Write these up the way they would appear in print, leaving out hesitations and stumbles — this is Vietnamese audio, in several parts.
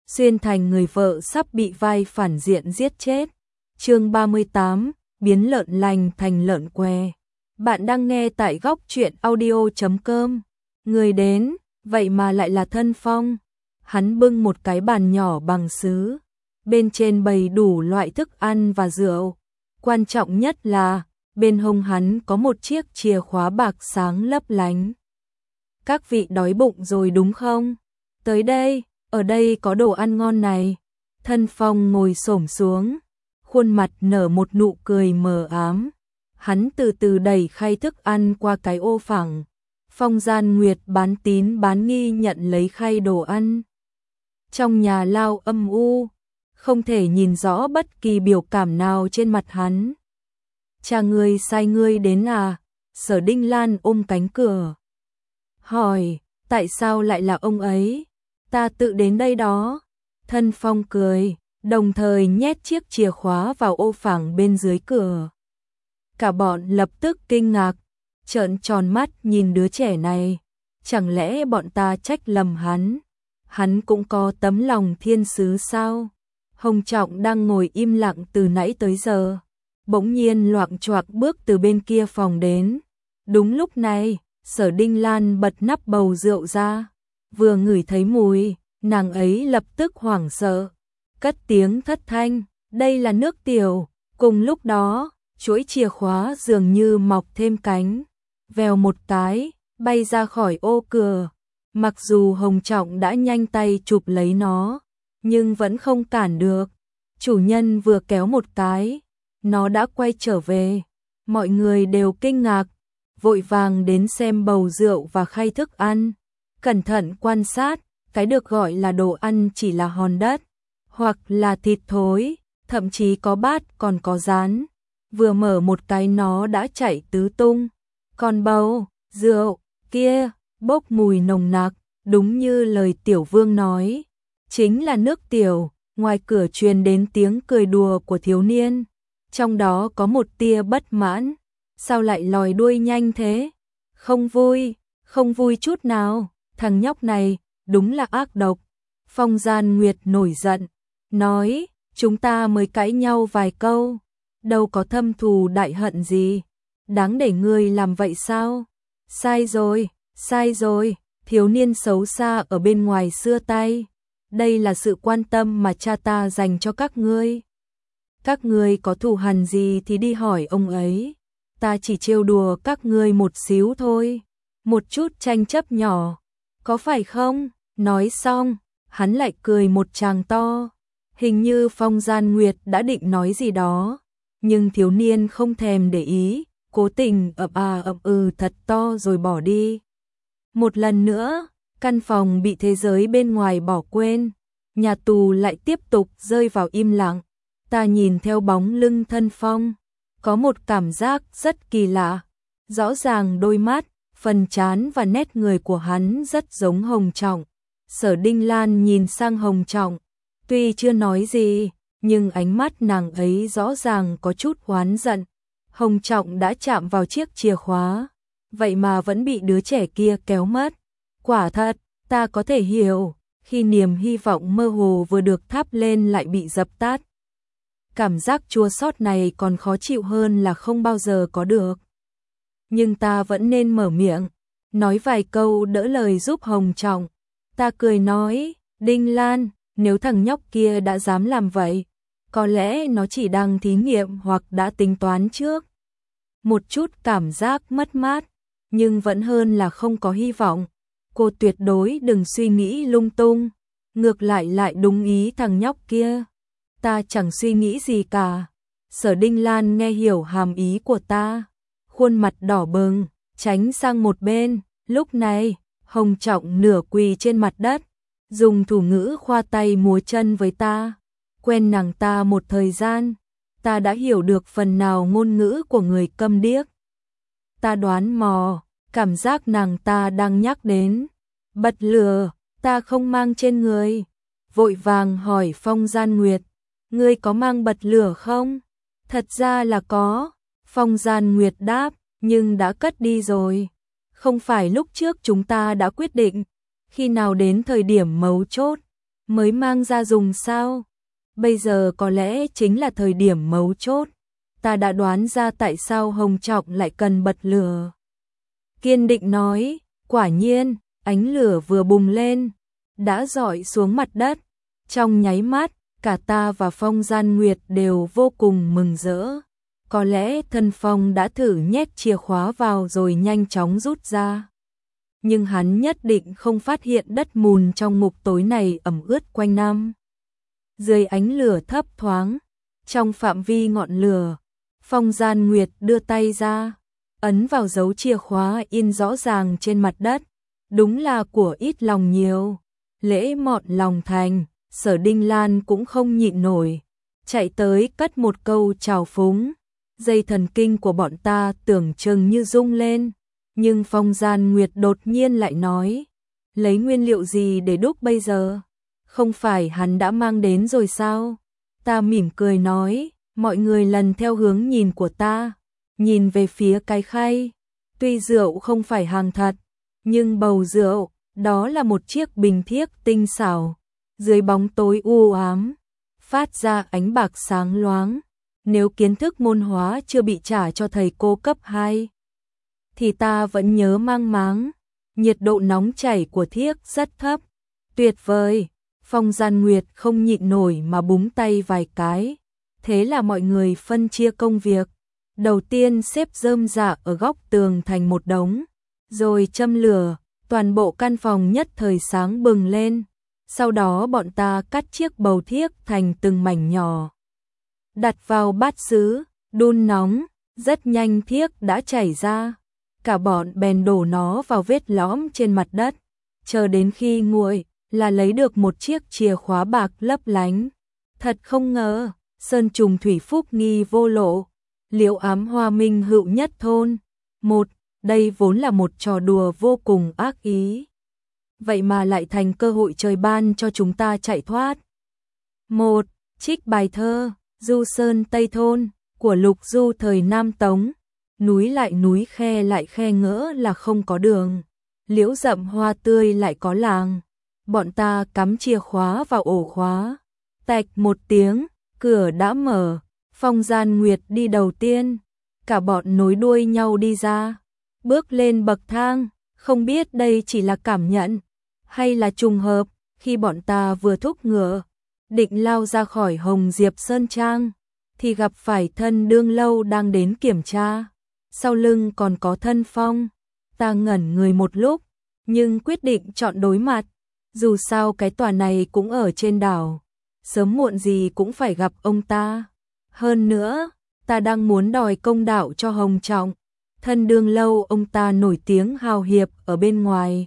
xuyên thành người vợ sắp bị vai phản diện giết chết. Chương 38, biến lợn lành thành lợn què. Bạn đang nghe tại góc truyện audio.com. Người đến, vậy mà lại là Thân Phong. Hắn bưng một cái bàn nhỏ bằng sứ, bên trên bày đủ loại thức ăn và rượu. Quan trọng nhất là, bên hông hắn có một chiếc chìa khóa bạc sáng lấp lánh. Các vị đói bụng rồi đúng không? Tới đây, ở đây có đồ ăn ngon này. Thân Phong ngồi xổm xuống, khuôn mặt nở một nụ cười mờ ám. Hắn từ từ đẩy khay thức ăn qua cái ô phẳng. Phong Gian Nguyệt bán tín bán nghi nhận lấy khay đồ ăn. Trong nhà lao âm u, không thể nhìn rõ bất kỳ biểu cảm nào trên mặt hắn. Cha ngươi sai ngươi đến à? Sở Đinh Lan ôm cánh cửa, hỏi, tại sao lại là ông ấy? Ta tự đến đây đó. Thân Phong cười, đồng thời nhét chiếc chìa khóa vào ô phẳng bên dưới cửa. Cả bọn lập tức kinh ngạc, trợn tròn mắt nhìn đứa trẻ này. Chẳng lẽ bọn ta trách lầm hắn? Hắn cũng có tấm lòng thiên sứ sao? Hồng Trọng đang ngồi im lặng từ nãy tới giờ, bỗng nhiên loạng choạng bước từ bên kia phòng đến. Đúng lúc này, Sở Đinh Lan bật nắp bầu rượu ra, vừa ngửi thấy mùi, nàng ấy lập tức hoảng sợ, cất tiếng thất thanh, đây là nước tiểu. Cùng lúc đó, chuỗi chìa khóa dường như mọc thêm cánh, vèo một cái, bay ra khỏi ô cửa. Mặc dù Hồng Trọng đã nhanh tay chụp lấy nó, nhưng vẫn không cản được. Chủ nhân vừa kéo một cái, nó đã quay trở về. Mọi người đều kinh ngạc, vội vàng đến xem bầu rượu và khay thức ăn. Cẩn thận quan sát, cái được gọi là đồ ăn chỉ là hòn đất, hoặc là thịt thối, thậm chí có bát còn có rán. Vừa mở một cái nó đã chảy tứ tung. Còn bầu rượu kia bốc mùi nồng nặc, đúng như lời Tiểu Vương nói, chính là nước tiểu. Ngoài cửa truyền đến tiếng cười đùa của thiếu niên, trong đó có một tia bất mãn. Sao lại lòi đuôi nhanh thế? Không vui, không vui chút nào, thằng nhóc này đúng là ác độc. Phong Gian Nguyệt nổi giận, nói, chúng ta mới cãi nhau vài câu, đâu có thâm thù đại hận gì, đáng để ngươi làm vậy sao? Sai rồi, thiếu niên xấu xa ở bên ngoài xưa tay. Đây là sự quan tâm mà cha ta dành cho các ngươi. Các ngươi có thù hằn gì thì đi hỏi ông ấy. Ta chỉ trêu đùa các ngươi một xíu thôi. Một chút tranh chấp nhỏ, có phải không? Nói xong, hắn lại cười một tràng to. Hình như Phong Gian Nguyệt đã định nói gì đó, nhưng thiếu niên không thèm để ý, cố tình ậm thật to rồi bỏ đi. Một lần nữa, căn phòng bị thế giới bên ngoài bỏ quên, nhà tù lại tiếp tục rơi vào im lặng. Ta nhìn theo bóng lưng Thân Phong, có một cảm giác rất kỳ lạ. Rõ ràng đôi mắt, phần trán và nét người của hắn rất giống Hồng Trọng. Sở Đinh Lan nhìn sang Hồng Trọng, tuy chưa nói gì, nhưng ánh mắt nàng ấy rõ ràng có chút oán giận. Hồng Trọng đã chạm vào chiếc chìa khóa, vậy mà vẫn bị đứa trẻ kia kéo mất. Quả thật, ta có thể hiểu, khi niềm hy vọng mơ hồ vừa được thắp lên lại bị dập tắt. Cảm giác chua xót này còn khó chịu hơn là không bao giờ có được. Nhưng ta vẫn nên mở miệng, nói vài câu đỡ lời giúp Hồng Trọng. Ta cười nói, Đinh Lan, nếu thằng nhóc kia đã dám làm vậy, có lẽ nó chỉ đang thí nghiệm hoặc đã tính toán trước. Một chút cảm giác mất mát, nhưng vẫn hơn là không có hy vọng. Cô tuyệt đối đừng suy nghĩ lung tung, ngược lại đúng ý thằng nhóc kia. Ta chẳng suy nghĩ gì cả. Sở Đinh Lan nghe hiểu hàm ý của ta, khuôn mặt đỏ bừng, tránh sang một bên. Lúc này, Hồng Trọng nửa quỳ trên mặt đất, dùng thủ ngữ khoa tay múa chân với ta. Quen nàng ta một thời gian, ta đã hiểu được phần nào ngôn ngữ của người câm điếc. Ta đoán mò, cảm giác nàng ta đang nhắc đến bật lửa, ta không mang trên người. Vội vàng hỏi Phong Gian Nguyệt, ngươi có mang bật lửa không? Thật ra là có, Phong Gian Nguyệt đáp, nhưng đã cất đi rồi. Không phải lúc trước chúng ta đã quyết định, khi nào đến thời điểm mấu chốt, mới mang ra dùng sao? Bây giờ có lẽ chính là thời điểm mấu chốt. Ta đã đoán ra tại sao Hồng Trọng lại cần bật lửa. Kiên định nói, quả nhiên, ánh lửa vừa bùng lên, đã rọi xuống mặt đất. Trong nháy mắt, cả ta và Phong Gian Nguyệt đều vô cùng mừng rỡ. Có lẽ Thân Phong đã thử nhét chìa khóa vào rồi nhanh chóng rút ra. Nhưng hắn nhất định không phát hiện đất mùn trong ngục tối này ẩm ướt quanh năm. Dưới ánh lửa thấp thoáng, trong phạm vi ngọn lửa, Phong Gian Nguyệt đưa tay ra, ấn vào dấu chìa khóa in rõ ràng trên mặt đất. Đúng là của ít lòng nhiều, lễ mọn lòng thành. Sở Đinh Lan cũng không nhịn nổi, chạy tới cất một câu chào phúng. Dây thần kinh của bọn ta tưởng chừng như rung lên, nhưng Phong Gian Nguyệt đột nhiên lại nói, lấy nguyên liệu gì để đúc bây giờ? Không phải hắn đã mang đến rồi sao? Ta mỉm cười nói, mọi người lần theo hướng nhìn của ta, nhìn về phía cái khay. Tuy rượu không phải hàng thật, nhưng bầu rượu, đó là một chiếc bình thiếc tinh xảo. Dưới bóng tối u ám, phát ra ánh bạc sáng loáng. Nếu kiến thức môn hóa chưa bị trả cho thầy cô cấp 2, thì ta vẫn nhớ mang máng. Nhiệt độ nóng chảy của thiếc rất thấp. Tuyệt vời, Phong Gian Nguyệt không nhịn nổi mà búng tay vài cái. Thế là mọi người phân chia công việc. Đầu tiên xếp rơm rạ ở góc tường thành một đống, rồi châm lửa, toàn bộ căn phòng nhất thời sáng bừng lên. Sau đó bọn ta cắt chiếc bầu thiếc thành từng mảnh nhỏ, đặt vào bát sứ, đun nóng, rất nhanh thiếc đã chảy ra. Cả bọn bèn đổ nó vào vết lõm trên mặt đất, chờ đến khi nguội là lấy được một chiếc chìa khóa bạc lấp lánh. Thật không ngờ, sơn trùng thủy phúc nghi vô lộ, liễu ám hoa minh hữu nhất thôn. Đây vốn là một trò đùa vô cùng ác ý. Vậy mà lại thành cơ hội trời ban cho chúng ta chạy thoát. Trích bài thơ, Du Sơn Tây Thôn, của Lục Du thời Nam Tống. Núi lại khe ngỡ là không có đường. Liễu rậm hoa tươi lại có làng. Bọn ta cắm chìa khóa vào ổ khóa. Tạch một tiếng, cửa đã mở. Phong Gian Nguyệt đi đầu tiên. Cả bọn nối đuôi nhau đi ra. Bước lên bậc thang. Không biết đây chỉ là cảm nhận hay là trùng hợp, khi bọn ta vừa thúc ngựa, định lao ra khỏi Hồng Diệp Sơn Trang, thì gặp phải Thân Đương Lâu đang đến kiểm tra. Sau lưng còn có Thân Phong. Ta ngẩn người một lúc, nhưng quyết định chọn đối mặt. Dù sao cái tòa này cũng ở trên đảo, sớm muộn gì cũng phải gặp ông ta. Hơn nữa, ta đang muốn đòi công đạo cho Hồng Trọng. Thân Đương Lâu ông ta nổi tiếng hào hiệp ở bên ngoài.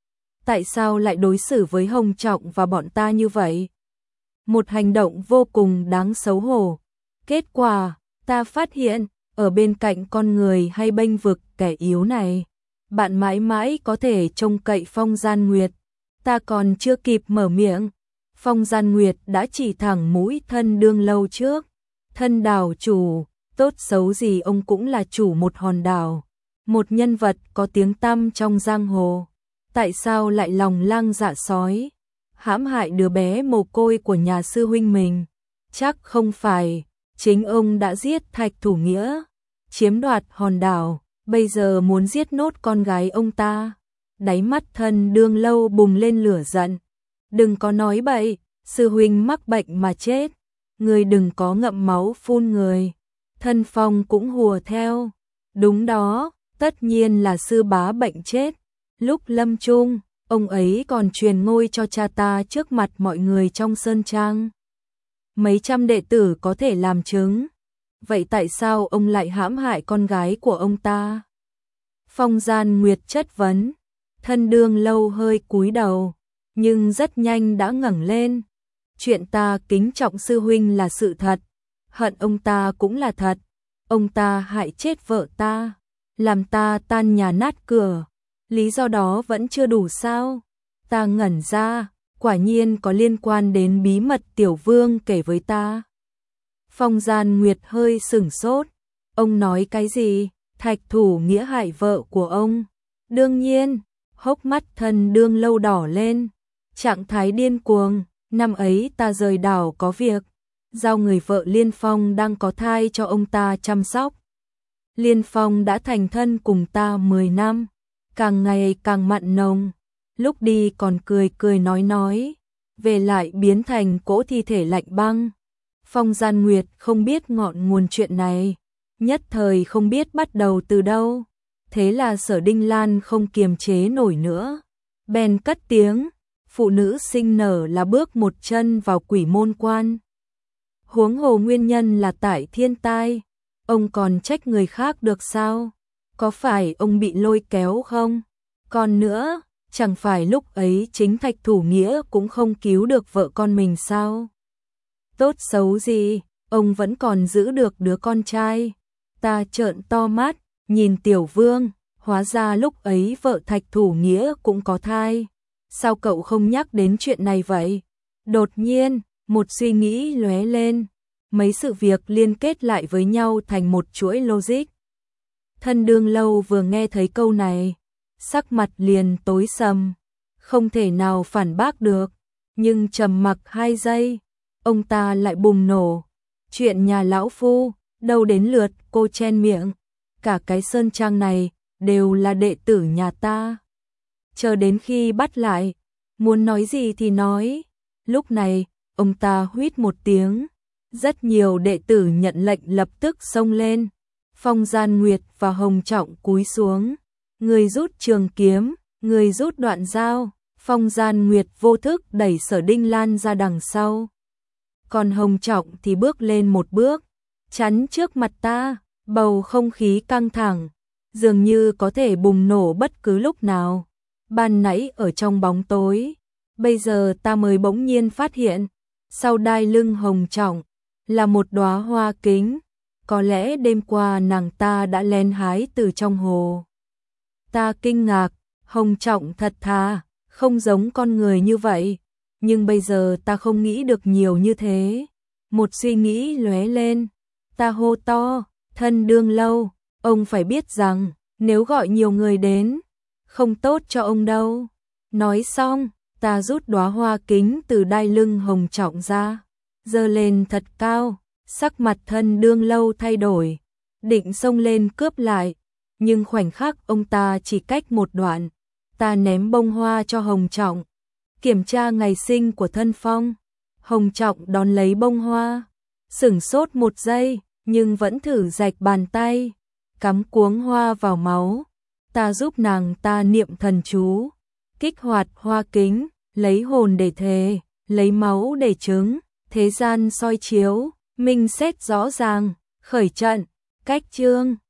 Tại sao lại đối xử với Hồng Trọng và bọn ta như vậy? Một hành động vô cùng đáng xấu hổ. Kết quả, ta phát hiện, ở bên cạnh con người hay bênh vực kẻ yếu này, bạn mãi mãi có thể trông cậy Phong Gian Nguyệt. Ta còn chưa kịp mở miệng, Phong Gian Nguyệt đã chỉ thẳng mũi Thân Đương Lâu trước. Thân đảo chủ, tốt xấu gì ông cũng là chủ một hòn đảo, một nhân vật có tiếng tăm trong giang hồ. Tại sao lại lòng lang dạ sói, hãm hại đứa bé mồ côi của nhà sư huynh mình? Chắc không phải, chính ông đã giết Thạch Thủ Nghĩa, chiếm đoạt hòn đảo, bây giờ muốn giết nốt con gái ông ta. Đáy mắt Thân Đương Lâu bùng lên lửa giận. Đừng có nói bậy, sư huynh mắc bệnh mà chết, người đừng có ngậm máu phun người. Thân Phong cũng hùa theo. Đúng đó, tất nhiên là sư bá bệnh chết. Lúc lâm chung, ông ấy còn truyền ngôi cho cha ta trước mặt mọi người trong sơn trang. Mấy trăm đệ tử có thể làm chứng. Vậy tại sao ông lại hãm hại con gái của ông ta? Phong Gian Nguyệt chất vấn. Thân Đương Lâu hơi cúi đầu, nhưng rất nhanh đã ngẩng lên. Chuyện ta kính trọng sư huynh là sự thật, hận ông ta cũng là thật. Ông ta hại chết vợ ta, làm ta tan nhà nát cửa. Lý do đó vẫn chưa đủ sao? Ta ngẩn ra, quả nhiên có liên quan đến bí mật Tiểu Vương kể với ta. Phong Gian Nguyệt hơi sửng sốt. Ông nói cái gì? Thạch Thủ Nghĩa hại vợ của ông? Đương nhiên, hốc mắt Thân Đương Lâu đỏ lên, trạng thái điên cuồng. Năm ấy ta rời đảo có việc, giao người vợ Liên Phong đang có thai cho ông ta chăm sóc. Liên Phong đã thành thân cùng ta 10 năm, càng ngày càng mặn nồng, lúc đi còn cười cười nói, về lại biến thành cỗ thi thể lạnh băng. Phong Gian Nguyệt không biết ngọn nguồn chuyện này, nhất thời không biết bắt đầu từ đâu, thế là Sở Đinh Lan không kiềm chế nổi nữa, bèn cất tiếng, phụ nữ sinh nở là bước một chân vào quỷ môn quan. Huống hồ nguyên nhân là tại thiên tai, ông còn trách người khác được sao? Có phải ông bị lôi kéo không? Còn nữa, chẳng phải lúc ấy chính Thạch Thủ Nghĩa cũng không cứu được vợ con mình sao? Tốt xấu gì, ông vẫn còn giữ được đứa con trai. Ta trợn to mắt, nhìn Tiểu Vương, hóa ra lúc ấy vợ Thạch Thủ Nghĩa cũng có thai. Sao cậu không nhắc đến chuyện này vậy? Đột nhiên, một suy nghĩ lóe lên, mấy sự việc liên kết lại với nhau thành một chuỗi logic. Thân Đương Lâu vừa nghe thấy câu này, sắc mặt liền tối sầm, không thể nào phản bác được, nhưng trầm mặc 2 giây, ông ta lại bùng nổ, chuyện nhà lão phu, đâu đến lượt cô chen miệng, cả cái sơn trang này đều là đệ tử nhà ta. Chờ đến khi bắt lại, muốn nói gì thì nói, lúc này, ông ta huýt một tiếng, rất nhiều đệ tử nhận lệnh lập tức xông lên. Phong Gian Nguyệt và Hồng Trọng cúi xuống, người rút trường kiếm, người rút đoạn dao. Phong Gian Nguyệt vô thức đẩy Sở Đinh Lan ra đằng sau, còn Hồng Trọng thì bước lên một bước, chắn trước mặt ta, bầu không khí căng thẳng, dường như có thể bùng nổ bất cứ lúc nào. Ban nãy ở trong bóng tối, bây giờ ta mới bỗng nhiên phát hiện, sau đai lưng Hồng Trọng là một đóa hoa kính, có lẽ đêm qua nàng ta đã lén hái từ trong hồ. Ta kinh ngạc, Hồng Trọng thật thà, không giống con người như vậy, nhưng bây giờ ta không nghĩ được nhiều như thế. Một suy nghĩ lóe lên, ta hô to, Thân Đương Lâu, ông phải biết rằng, nếu gọi nhiều người đến, không tốt cho ông đâu. Nói xong, ta rút đóa hoa kính từ đai lưng Hồng Trọng ra, giơ lên thật cao, sắc mặt Thân Đương Lâu thay đổi, định xông lên cướp lại, nhưng khoảnh khắc ông ta chỉ cách một đoạn, ta ném bông hoa cho Hồng Trọng, kiểm tra ngày sinh của Thân Phong. Hồng Trọng đón lấy bông hoa, sửng sốt một giây, nhưng vẫn thử rạch bàn tay, cắm cuống hoa vào máu. Ta giúp nàng ta niệm thần chú, kích hoạt hoa kính, lấy hồn để thề, lấy máu để chứng, thế gian soi chiếu, minh xét rõ ràng, khởi trận, cách chương.